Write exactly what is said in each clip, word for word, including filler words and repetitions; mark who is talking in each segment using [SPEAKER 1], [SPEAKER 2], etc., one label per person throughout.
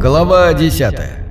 [SPEAKER 1] Глава десятая.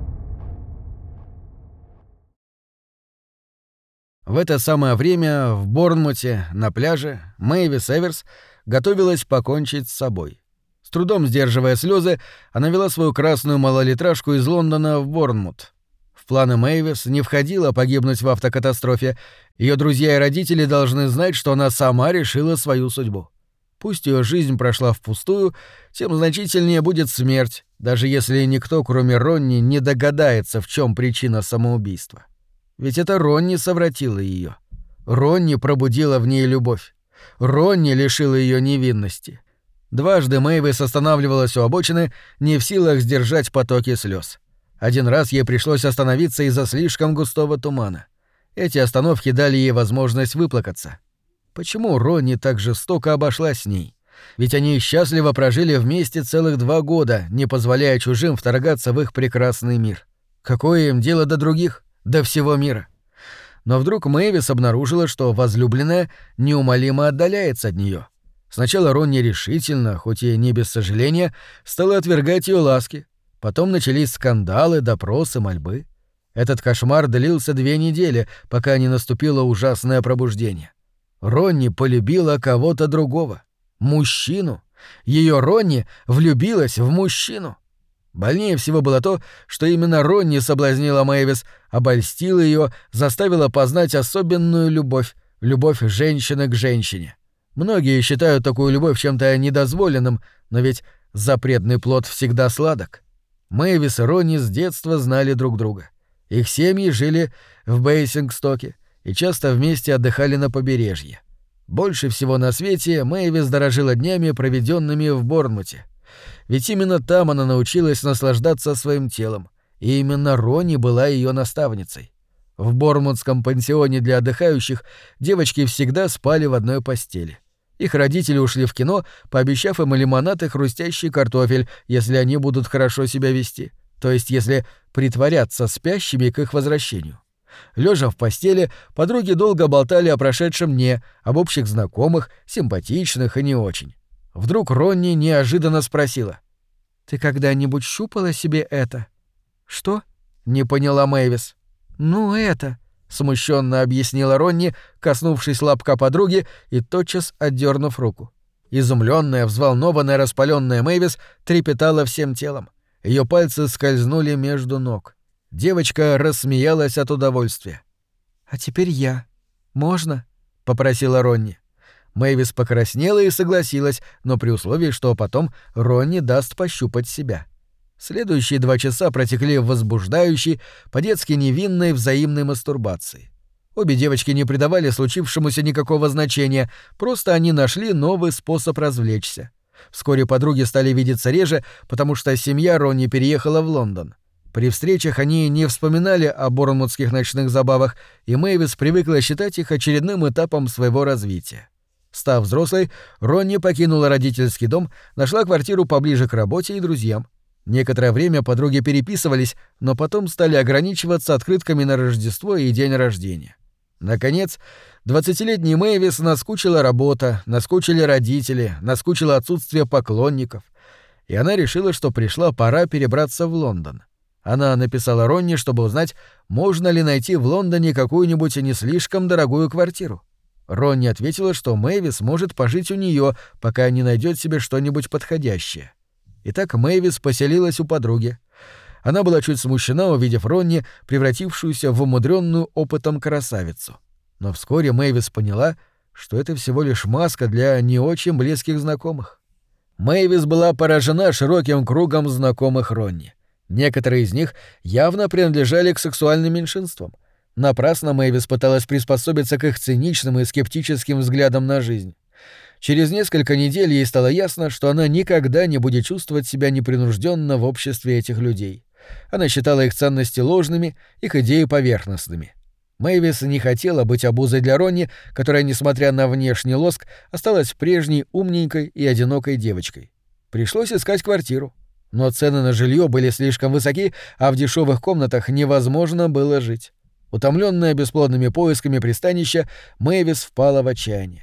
[SPEAKER 1] В это самое время в Борнмуте, на пляже, Мэйвис Эверс готовилась покончить с собой. С трудом сдерживая слезы, она вела свою красную малолитражку из Лондона в Борнмут. В планы Мэйвис не входило погибнуть в автокатастрофе. Ее друзья и родители должны знать, что она сама решила свою судьбу. Пусть ее жизнь прошла впустую, тем значительнее будет смерть, даже если никто, кроме Ронни, не догадается, в чем причина самоубийства. Ведь это Ронни совратила ее. Ронни пробудила в ней любовь. Ронни лишила ее невинности. Дважды Мэйвис останавливалась у обочины, не в силах сдержать потоки слез. Один раз ей пришлось остановиться из-за слишком густого тумана. Эти остановки дали ей возможность выплакаться. Почему Ронни так жестоко обошлась с ней? Ведь они счастливо прожили вместе целых два года, не позволяя чужим вторгаться в их прекрасный мир. Какое им дело до других, до всего мира? Но вдруг Мэйвис обнаружила, что возлюбленная неумолимо отдаляется от нее. Сначала Ронни решительно, хоть и не без сожаления, стала отвергать ее ласки. Потом начались скандалы, допросы, мольбы. Этот кошмар длился две недели, пока не наступило ужасное пробуждение. Ронни полюбила кого-то другого. Мужчину. Ее Ронни влюбилась в мужчину. Больнее всего было то, что именно Ронни соблазнила Мэйвис, обольстила ее, заставила познать особенную любовь, любовь женщины к женщине. Многие считают такую любовь чем-то недозволенным, но ведь запретный плод всегда сладок. Мэйвис и Ронни с детства знали друг друга. Их семьи жили в Бейсингстоке и часто вместе отдыхали на побережье. Больше всего на свете Мэйвис дорожила днями, проведенными в Борнмуте. Ведь именно там она научилась наслаждаться своим телом, и именно Ронни была ее наставницей. В Борнмутском пансионе для отдыхающих девочки всегда спали в одной постели. Их родители ушли в кино, пообещав им лимонад и хрустящий картофель, если они будут хорошо себя вести, то есть если притворятся спящими к их возвращению. Лежа в постели, подруги долго болтали о прошедшем дне, об общих знакомых, симпатичных и не очень. Вдруг Ронни неожиданно спросила: «Ты когда-нибудь щупала себе это?» «Что?» — не поняла Мэйвис. «Ну, это», — смущенно объяснила Ронни, коснувшись лобка подруги и тотчас отдернув руку. Изумленная, взволнованная, распаленная Мэйвис трепетала всем телом. Ее пальцы скользнули между ног. Девочка рассмеялась от удовольствия. «А теперь я. Можно?» — попросила Ронни. Мэйвис покраснела и согласилась, но при условии, что потом Ронни даст пощупать себя. Следующие два часа протекли в возбуждающей, по-детски невинной взаимной мастурбации. Обе девочки не придавали случившемуся никакого значения, просто они нашли новый способ развлечься. Вскоре подруги стали видеться реже, потому что семья Ронни переехала в Лондон. При встречах они не вспоминали о борнмутских ночных забавах, и Мэйвис привыкла считать их очередным этапом своего развития. Став взрослой, Ронни покинула родительский дом, нашла квартиру поближе к работе и друзьям. Некоторое время подруги переписывались, но потом стали ограничиваться открытками на Рождество и день рождения. Наконец, двадцатилетней Мэйвис наскучила работа, наскучили родители, наскучило отсутствие поклонников, и она решила, что пришла пора перебраться в Лондон. Она написала Ронни, чтобы узнать, можно ли найти в Лондоне какую-нибудь не слишком дорогую квартиру. Ронни ответила, что Мэйвис может пожить у нее, пока не найдет себе что-нибудь подходящее. Итак, Мэйвис поселилась у подруги. Она была чуть смущена, увидев Ронни, превратившуюся в умудренную опытом красавицу. Но вскоре Мэйвис поняла, что это всего лишь маска для не очень близких знакомых. Мэйвис была поражена широким кругом знакомых Ронни. Некоторые из них явно принадлежали к сексуальным меньшинствам. Напрасно Мэйвис пыталась приспособиться к их циничным и скептическим взглядам на жизнь. Через несколько недель ей стало ясно, что она никогда не будет чувствовать себя непринужденно в обществе этих людей. Она считала их ценности ложными, их идеи поверхностными. Мэйвис не хотела быть обузой для Ронни, которая, несмотря на внешний лоск, осталась прежней умненькой и одинокой девочкой. Пришлось искать квартиру. Но цены на жилье были слишком высоки, а в дешевых комнатах невозможно было жить. Утомленная бесплодными поисками пристанища, Мэйвис впала в отчаяние.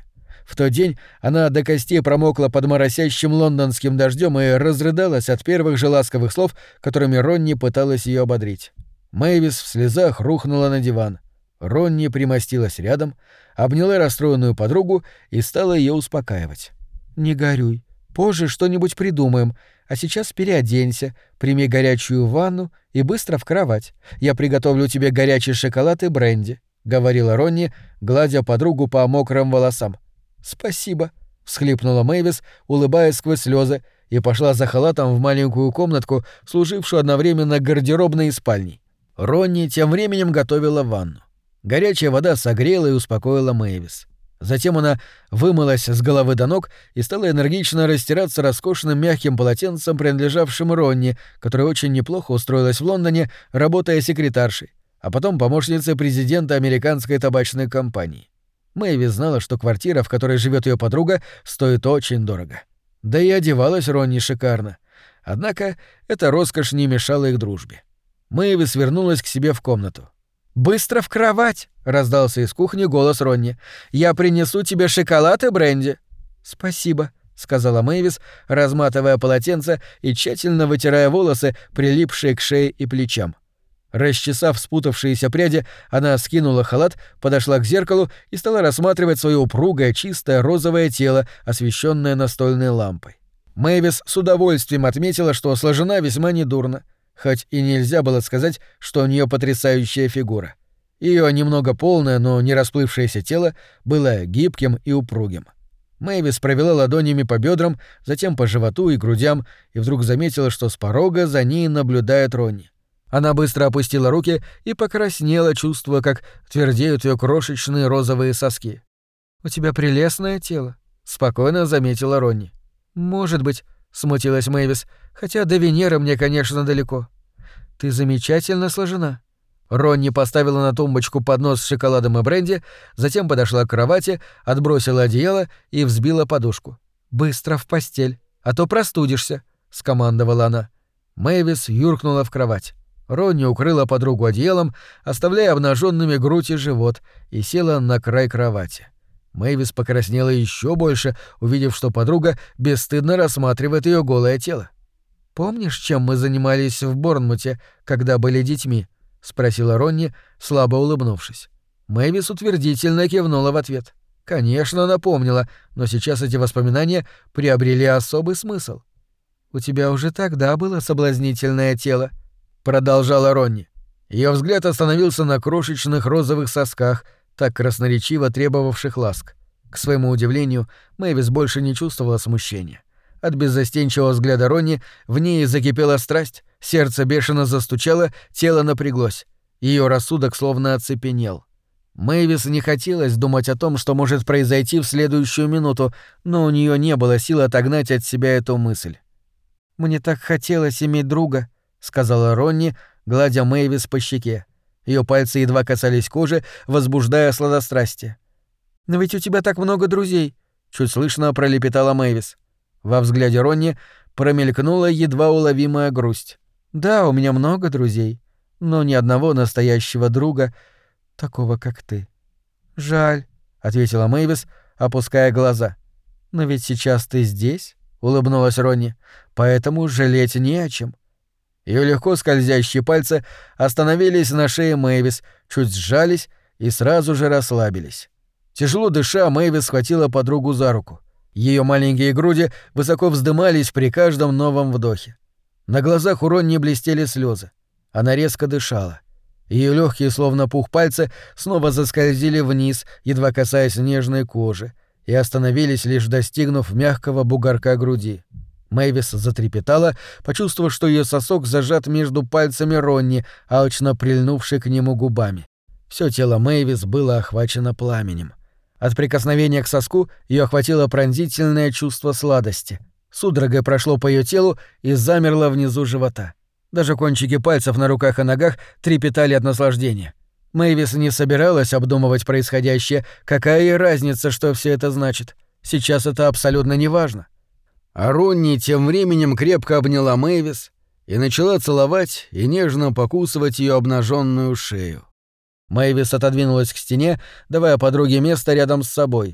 [SPEAKER 1] В тот день она до костей промокла под моросящим лондонским дождем и разрыдалась от первых же ласковых слов, которыми Ронни пыталась ее ободрить. Мэйвис в слезах рухнула на диван. Ронни примостилась рядом, обняла расстроенную подругу и стала ее успокаивать. «Не горюй. Позже что-нибудь придумаем. А сейчас переоденься, прими горячую ванну и быстро в кровать. Я приготовлю тебе горячий шоколад и бренди», — говорила Ронни, гладя подругу по мокрым волосам. «Спасибо», — всхлипнула Мэйвис, улыбаясь сквозь слезы, и пошла за халатом в маленькую комнатку, служившую одновременно гардеробной и спальней. Ронни тем временем готовила ванну. Горячая вода согрела и успокоила Мэйвис. Затем она вымылась с головы до ног и стала энергично растираться роскошным мягким полотенцем, принадлежавшим Ронни, которая очень неплохо устроилась в Лондоне, работая секретаршей, а потом помощницей президента американской табачной компании. Мэйвис знала, что квартира, в которой живет ее подруга, стоит очень дорого. Да и одевалась Ронни шикарно. Однако эта роскошь не мешала их дружбе. Мэйвис вернулась к себе в комнату. «Быстро в кровать!» — раздался из кухни голос Ронни. «Я принесу тебе шоколад и бренди». «Спасибо», — сказала Мэйвис, разматывая полотенце и тщательно вытирая волосы, прилипшие к шее и плечам. Расчесав спутавшиеся пряди, она скинула халат, подошла к зеркалу и стала рассматривать свое упругое, чистое розовое тело, освещенное настольной лампой. Мэйвис с удовольствием отметила, что сложена весьма недурно, хоть и нельзя было сказать, что у нее потрясающая фигура. Ее немного полное, но не расплывшееся тело было гибким и упругим. Мэйвис провела ладонями по бедрам, затем по животу и грудям, и вдруг заметила, что с порога за ней наблюдает Ронни. Она быстро опустила руки и покраснела, чувствуя, как твердеют ее крошечные розовые соски. «У тебя прелестное тело», — спокойно заметила Ронни. «Может быть», — смутилась Мэйвис, — «хотя до Венеры мне, конечно, далеко». «Ты замечательно сложена». Ронни поставила на тумбочку поднос с шоколадом и бренди, затем подошла к кровати, отбросила одеяло и взбила подушку. «Быстро в постель, а то простудишься», — скомандовала она. Мэйвис юркнула в кровать. Ронни укрыла подругу одеялом, оставляя обнаженными грудь и живот, и села на край кровати. Мэйвис покраснела еще больше, увидев, что подруга бесстыдно рассматривает ее голое тело. «Помнишь, чем мы занимались в Борнмуте, когда были детьми?» — спросила Ронни, слабо улыбнувшись. Мэйвис утвердительно кивнула в ответ. Конечно, она помнила, но сейчас эти воспоминания приобрели особый смысл. «У тебя уже тогда было соблазнительное тело», — продолжала Ронни. Ее взгляд остановился на крошечных розовых сосках, так красноречиво требовавших ласк. К своему удивлению, Мэйвис больше не чувствовала смущения. От беззастенчивого взгляда Ронни в ней закипела страсть, сердце бешено застучало, тело напряглось. Ее рассудок словно оцепенел. Мэйвис не хотелось думать о том, что может произойти в следующую минуту, но у нее не было сил отогнать от себя эту мысль. «Мне так хотелось иметь друга», — сказала Ронни, гладя Мэйвис по щеке. Ее пальцы едва касались кожи, возбуждая сладострастие. «Но ведь у тебя так много друзей», — чуть слышно пролепетала Мэйвис. Во взгляде Ронни промелькнула едва уловимая грусть. «Да, у меня много друзей, но ни одного настоящего друга, такого как ты». «Жаль», — ответила Мэйвис, опуская глаза. «Но ведь сейчас ты здесь», — улыбнулась Ронни, — «поэтому жалеть не о чем». Ее легко скользящие пальцы остановились на шее Мэйвис, чуть сжались и сразу же расслабились. Тяжело дыша, Мэйвис схватила подругу за руку. Ее маленькие груди высоко вздымались при каждом новом вдохе. На глазах у Ронни блестели слезы. Она резко дышала. Ее легкие, словно пух пальцы, снова заскользили вниз, едва касаясь нежной кожи, и остановились, лишь достигнув мягкого бугорка груди. Мэйвис затрепетала, почувствовав, что ее сосок зажат между пальцами Ронни, алчно прильнувшей к нему губами. Все тело Мэйвис было охвачено пламенем. От прикосновения к соску ее охватило пронзительное чувство сладости. Судорогой прошло по ее телу и замерло внизу живота. Даже кончики пальцев на руках и ногах трепетали от наслаждения. Мэйвис не собиралась обдумывать происходящее, какая ей разница, что все это значит. Сейчас это абсолютно неважно. А Ронни тем временем крепко обняла Мэйвис и начала целовать и нежно покусывать ее обнаженную шею. Мэйвис отодвинулась к стене, давая подруге место рядом с собой.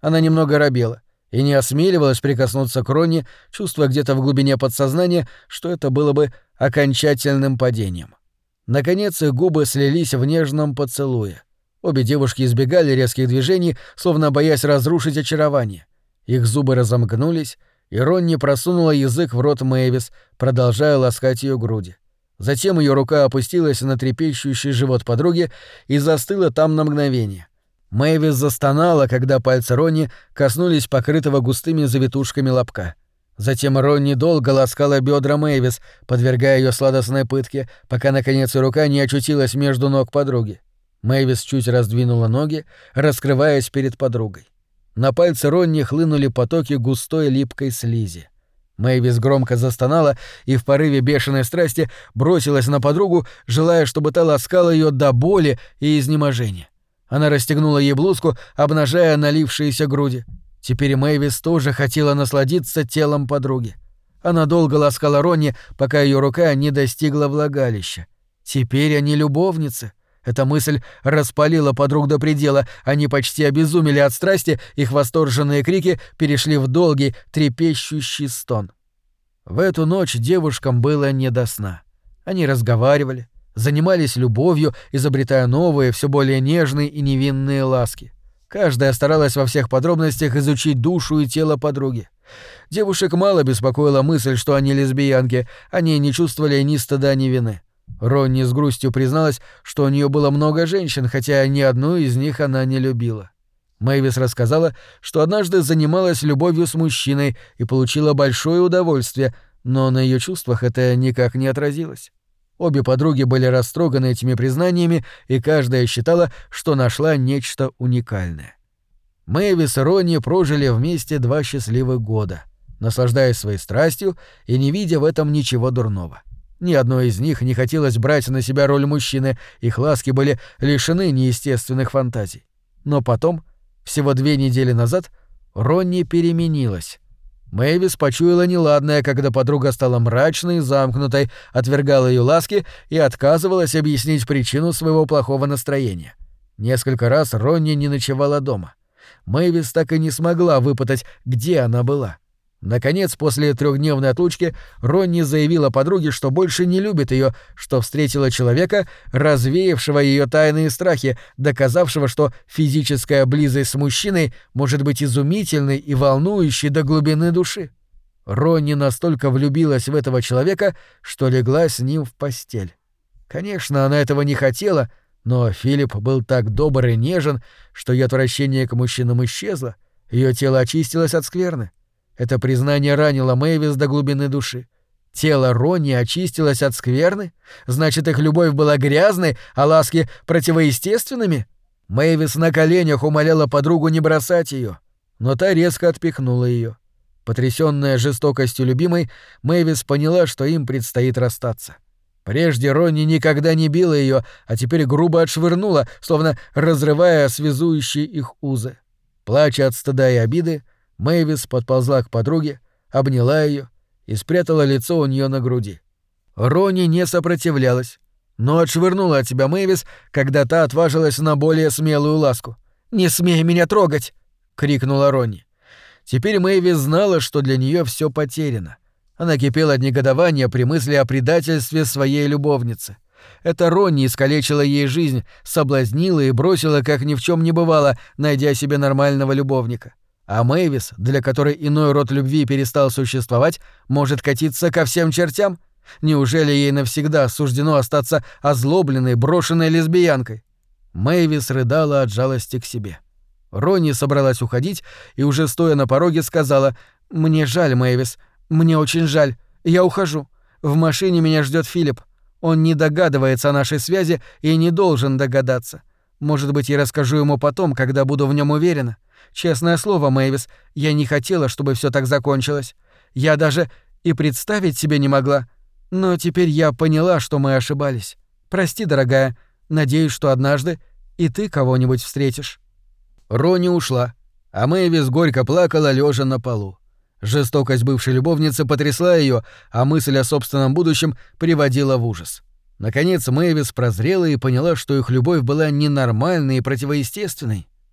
[SPEAKER 1] Она немного робела и не осмеливалась прикоснуться к Ронни, чувствуя где-то в глубине подсознания, что это было бы окончательным падением. Наконец их губы слились в нежном поцелуе. Обе девушки избегали резких движений, словно боясь разрушить очарование. Их зубы разомкнулись, и Ронни просунула язык в рот Мэйвис, продолжая ласкать ее груди. Затем ее рука опустилась на трепещущий живот подруги и застыла там на мгновение. Мэйвис застонала, когда пальцы Ронни коснулись покрытого густыми завитушками лобка. Затем Ронни долго ласкала бедра Мэйвис, подвергая ее сладостной пытке, пока, наконец, ее рука не очутилась между ног подруги. Мэйвис чуть раздвинула ноги, раскрываясь перед подругой. На пальцы Ронни хлынули потоки густой липкой слизи. Мэйвис громко застонала и в порыве бешеной страсти бросилась на подругу, желая, чтобы та ласкала ее до боли и изнеможения. Она расстегнула ей блузку, обнажая налившиеся груди. Теперь Мэйвис тоже хотела насладиться телом подруги. Она долго ласкала Ронни, пока ее рука не достигла влагалища. Теперь они любовницы. Эта мысль распалила подруг до предела, они почти обезумели от страсти, их восторженные крики перешли в долгий, трепещущий стон. В эту ночь девушкам было не до сна. Они разговаривали, занимались любовью, изобретая новые, все более нежные и невинные ласки. Каждая старалась во всех подробностях изучить душу и тело подруги. Девушек мало беспокоила мысль, что они лесбиянки, они не чувствовали ни стыда, ни вины. Ронни с грустью призналась, что у нее было много женщин, хотя ни одну из них она не любила. Мэйвис рассказала, что однажды занималась любовью с мужчиной и получила большое удовольствие, но на ее чувствах это никак не отразилось. Обе подруги были растроганы этими признаниями, и каждая считала, что нашла нечто уникальное. Мэйвис и Ронни прожили вместе два счастливых года, наслаждаясь своей страстью и не видя в этом ничего дурного. Ни одной из них не хотелось брать на себя роль мужчины, их ласки были лишены неестественных фантазий. Но потом, всего две недели назад, Ронни переменилась. Мэйвис почуяла неладное, когда подруга стала мрачной и замкнутой, отвергала ее ласки и отказывалась объяснить причину своего плохого настроения. Несколько раз Ронни не ночевала дома. Мэйвис так и не смогла выпытать, где она была. Наконец, после трехдневной отлучки, Ронни заявила подруге, что больше не любит ее, что встретила человека, развеявшего ее тайные страхи, доказавшего, что физическая близость с мужчиной может быть изумительной и волнующей до глубины души. Ронни настолько влюбилась в этого человека, что легла с ним в постель. Конечно, она этого не хотела, но Филипп был так добр и нежен, что ее отвращение к мужчинам исчезло, ее тело очистилось от скверны. Это признание ранило Мэйвис до глубины души. Тело Ронни очистилось от скверны? Значит, их любовь была грязной, а ласки противоестественными? Мэйвис на коленях умоляла подругу не бросать ее, но та резко отпихнула ее. Потрясённая жестокостью любимой, Мэйвис поняла, что им предстоит расстаться. Прежде Ронни никогда не била ее, а теперь грубо отшвырнула, словно разрывая связующие их узы. Плача от стыда и обиды, Мэйвис подползла к подруге, обняла ее и спрятала лицо у нее на груди. Ронни не сопротивлялась, но отшвырнула от себя Мэйвис, когда та отважилась на более смелую ласку. «Не смей меня трогать!» — крикнула Ронни. Теперь Мэйвис знала, что для нее все потеряно. Она кипела от негодования при мысли о предательстве своей любовницы. Это Ронни искалечила ей жизнь, соблазнила и бросила, как ни в чем не бывало, найдя себе нормального любовника. А Мэйвис, для которой иной род любви перестал существовать, может катиться ко всем чертям? Неужели ей навсегда суждено остаться озлобленной, брошенной лесбиянкой? Мэйвис рыдала от жалости к себе. Ронни собралась уходить и уже стоя на пороге сказала: «Мне жаль, Мэйвис, мне очень жаль, я ухожу. В машине меня ждет Филипп. Он не догадывается о нашей связи и не должен догадаться. Может быть, я расскажу ему потом, когда буду в нем уверена. Честное слово, Мэйвис, я не хотела, чтобы все так закончилось. Я даже и представить себе не могла. Но теперь я поняла, что мы ошибались. Прости, дорогая, надеюсь, что однажды и ты кого-нибудь встретишь». Ронни ушла, а Мэйвис горько плакала, лежа на полу. Жестокость бывшей любовницы потрясла ее, а мысль о собственном будущем приводила в ужас. Наконец Мэйвис прозрела и поняла, что их любовь была ненормальной и противоестественной.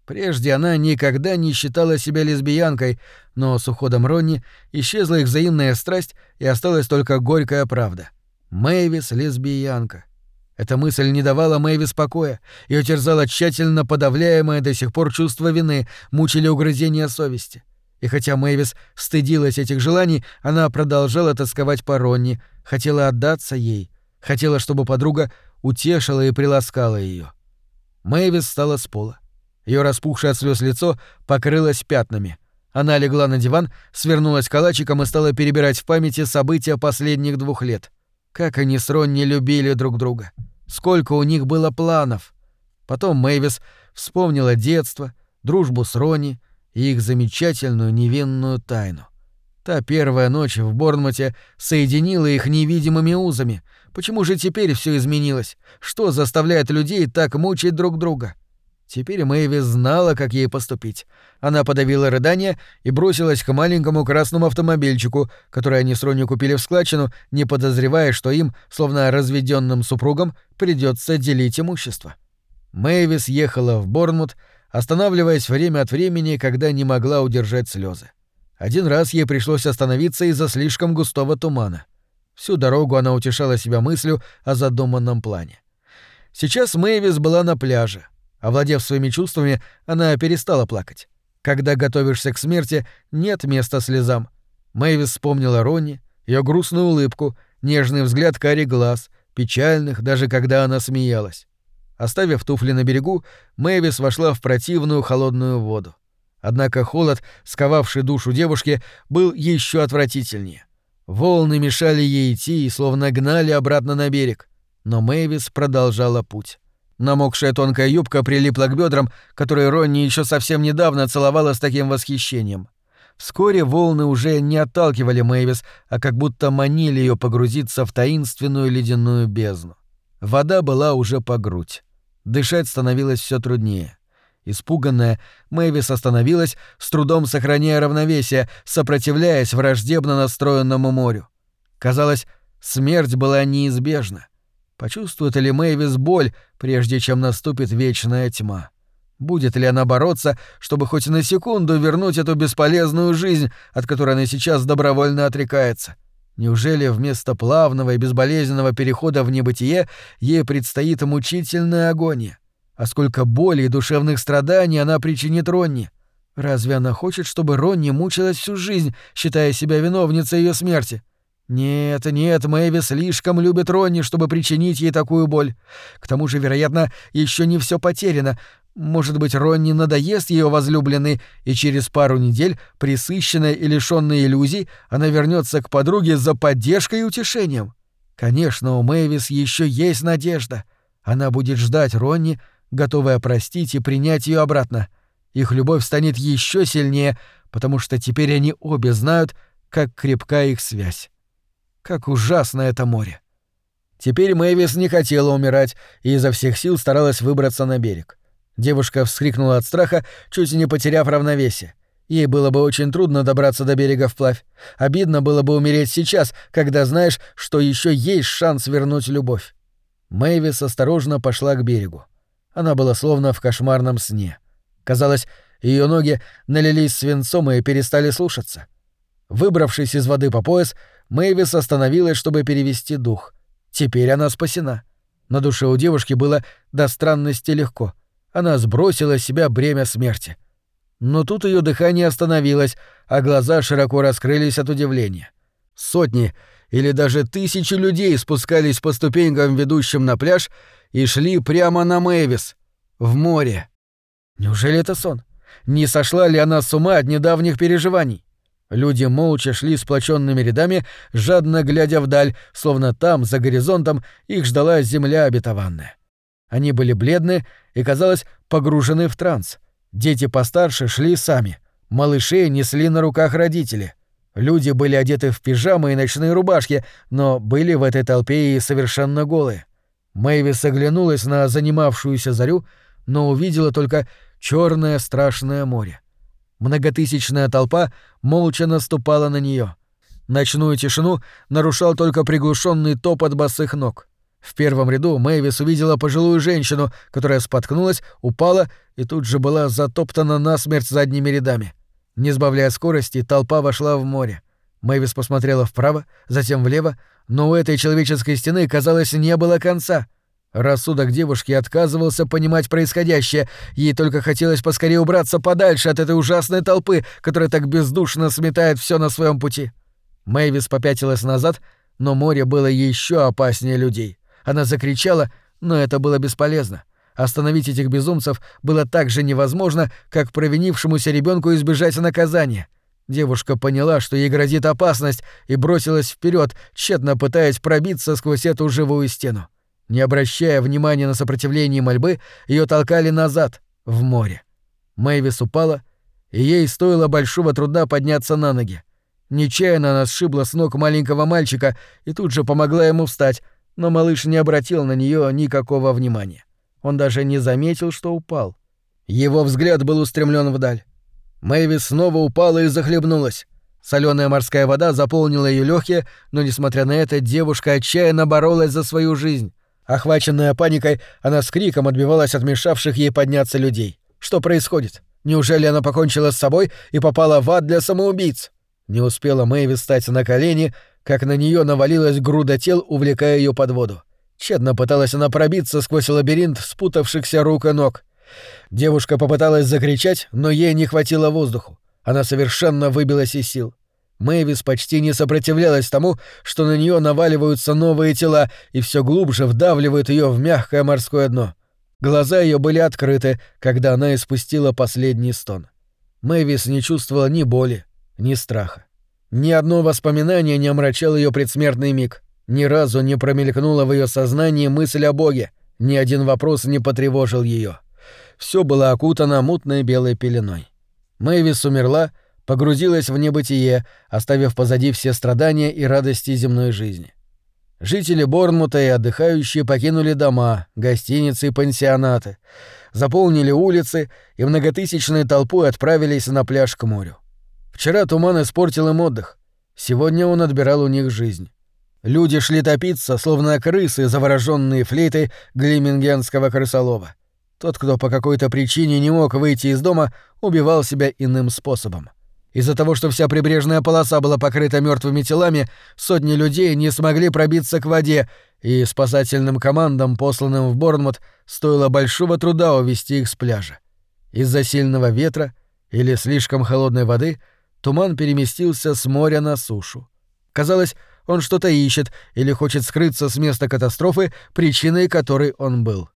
[SPEAKER 1] Прежде она никогда не считала себя лесбиянкой, но с уходом Ронни исчезла их взаимная страсть и осталась только горькая правда. Мэйвис — лесбиянка. Эта мысль не давала Мэйвис покоя, её терзало тщательно подавляемое до сих пор чувство вины, мучили угрызения совести. И хотя Мэйвис стыдилась этих желаний, она продолжала тосковать по Ронни, хотела отдаться ей, хотела, чтобы подруга утешила и приласкала её. Мэйвис встала с пола. Её распухшее от слёз лицо покрылось пятнами. Она легла на диван, свернулась калачиком и стала перебирать в памяти события последних двух лет. Как они с Ронни любили друг друга. Сколько у них было планов. Потом Мэйвис вспомнила детство, дружбу с Ронни и их замечательную невинную тайну. Та первая ночь в Борнмуте соединила их невидимыми узами. Почему же теперь всё изменилось? Что заставляет людей так мучить друг друга? Теперь Мэйвис знала, как ей поступить. Она подавила рыдание и бросилась к маленькому красному автомобильчику, который они с Ронни купили в складчину, не подозревая, что им, словно разведённым супругам, придётся делить имущество. Мэйвис ехала в Борнмут, останавливаясь время от времени, когда не могла удержать слёзы. Один раз ей пришлось остановиться из-за слишком густого тумана. Всю дорогу она утешала себя мыслью о задуманном плане. Сейчас Мэйвис была на пляже. Овладев своими чувствами, она перестала плакать. Когда готовишься к смерти, нет места слезам. Мэйвис вспомнила Ронни, её грустную улыбку, нежный взгляд карих глаз, печальных, даже когда она смеялась. Оставив туфли на берегу, Мэйвис вошла в противную холодную воду. Однако холод, сковавший душу девушки, был ещё отвратительнее. Волны мешали ей идти и словно гнали обратно на берег. Но Мэйвис продолжала путь. Намокшая тонкая юбка прилипла к бёдрам, которые Ронни ещё совсем недавно целовала с таким восхищением. Вскоре волны уже не отталкивали Мэйвис, а как будто манили её погрузиться в таинственную ледяную бездну. Вода была уже по грудь. Дышать становилось всё труднее. Испуганная, Мэйвис остановилась, с трудом сохраняя равновесие, сопротивляясь враждебно настроенному морю. Казалось, смерть была неизбежна. Почувствует ли Мэйвис боль, прежде чем наступит вечная тьма? Будет ли она бороться, чтобы хоть на секунду вернуть эту бесполезную жизнь, от которой она сейчас добровольно отрекается? Неужели вместо плавного и безболезненного перехода в небытие ей предстоит мучительная агония? А сколько боли и душевных страданий она причинит Ронни? Разве она хочет, чтобы Ронни мучилась всю жизнь, считая себя виновницей её смерти? Нет, нет, Мэйвис слишком любит Ронни, чтобы причинить ей такую боль. К тому же, вероятно, ещё не всё потеряно. Может быть, Ронни надоест её возлюбленный, и через пару недель, пресыщенная и лишённая иллюзий, она вернётся к подруге за поддержкой и утешением. Конечно, у Мэйвис ещё есть надежда. Она будет ждать Ронни, готовая простить и принять её обратно. Их любовь станет ещё сильнее, потому что теперь они обе знают, как крепка их связь. Как ужасно это море. Теперь Мэйвис не хотела умирать и изо всех сил старалась выбраться на берег. Девушка вскрикнула от страха, чуть не потеряв равновесие. Ей было бы очень трудно добраться до берега вплавь. Обидно было бы умереть сейчас, когда знаешь, что ещё есть шанс вернуть любовь. Мэйвис осторожно пошла к берегу. Она была словно в кошмарном сне. Казалось, её ноги налились свинцом и перестали слушаться. Выбравшись из воды по пояс, Мэйвис остановилась, чтобы перевести дух. Теперь она спасена. На душе у девушки было до странности легко. Она сбросила с себя бремя смерти. Но тут её дыхание остановилось, а глаза широко раскрылись от удивления. Сотни или даже тысячи людей спускались по ступенькам, ведущим на пляж, и шли прямо на Мэйвис, в море. Неужели это сон? Не сошла ли она с ума от недавних переживаний? Люди молча шли сплоченными рядами, жадно глядя вдаль, словно там, за горизонтом, их ждала земля обетованная. Они были бледны и, казалось, погружены в транс. Дети постарше шли сами. Малышей несли на руках родители. Люди были одеты в пижамы и ночные рубашки, но были в этой толпе и совершенно голые. Мэйвис оглянулась на занимавшуюся зарю, но увидела только чёрное страшное море. Многотысячная толпа молча наступала на неё. Ночную тишину нарушал только приглушённый топот босых ног. В первом ряду Мэйвис увидела пожилую женщину, которая споткнулась, упала и тут же была затоптана насмерть задними рядами. Не сбавляя скорости, толпа вошла в море. Мэйвис посмотрела вправо, затем влево, но у этой человеческой стены, казалось, не было конца. Рассудок девушки отказывался понимать происходящее, ей только хотелось поскорее убраться подальше от этой ужасной толпы, которая так бездушно сметает все на своем пути. Мэйвис попятилась назад, но море было еще опаснее людей. Она закричала, но это было бесполезно. Остановить этих безумцев было так же невозможно, как провинившемуся ребенку избежать наказания. Девушка поняла, что ей грозит опасность, и бросилась вперед, тщетно пытаясь пробиться сквозь эту живую стену. Не обращая внимания на сопротивление и мольбы, ее толкали назад, в море. Мэйвис упала, и ей стоило большого труда подняться на ноги. Нечаянно она сшибла с ног маленького мальчика и тут же помогла ему встать, но малыш не обратил на нее никакого внимания. Он даже не заметил, что упал. Его взгляд был устремлен вдаль. Мэйвис снова упала и захлебнулась. Соленая морская вода заполнила ее легкие, но, несмотря на это, девушка отчаянно боролась за свою жизнь. Охваченная паникой, она с криком отбивалась от мешавших ей подняться людей. Что происходит? Неужели она покончила с собой и попала в ад для самоубийц? Не успела Мэйвис встать на колени, как на нее навалилась груда тел, увлекая ее под воду. Тщетно пыталась она пробиться сквозь лабиринт спутавшихся рук и ног. Девушка попыталась закричать, но ей не хватило воздуху. Она совершенно выбилась из сил. Мэйвис почти не сопротивлялась тому, что на нее наваливаются новые тела и все глубже вдавливают ее в мягкое морское дно. Глаза ее были открыты, когда она испустила последний стон. Мэйвис не чувствовала ни боли, ни страха. Ни одно воспоминание не омрачало ее предсмертный миг. Ни разу не промелькнула в ее сознании мысль о Боге. Ни один вопрос не потревожил ее. Все было окутано мутной белой пеленой. Мэйвис умерла, погрузилась в небытие, оставив позади все страдания и радости земной жизни. Жители Борнмута и отдыхающие покинули дома, гостиницы и пансионаты, заполнили улицы и многотысячной толпой отправились на пляж к морю. Вчера туман испортил им отдых, сегодня он отбирал у них жизнь. Люди шли топиться, словно крысы, завороженные флейтой глимингенского крысолова. Тот, кто по какой-то причине не мог выйти из дома, убивал себя иным способом. Из-за того, что вся прибрежная полоса была покрыта мертвыми телами, сотни людей не смогли пробиться к воде, и спасательным командам, посланным в Борнмут, стоило большого труда увести их с пляжа. Из-за сильного ветра или слишком холодной воды туман переместился с моря на сушу. Казалось, он что-то ищет или хочет скрыться с места катастрофы, причиной которой он был.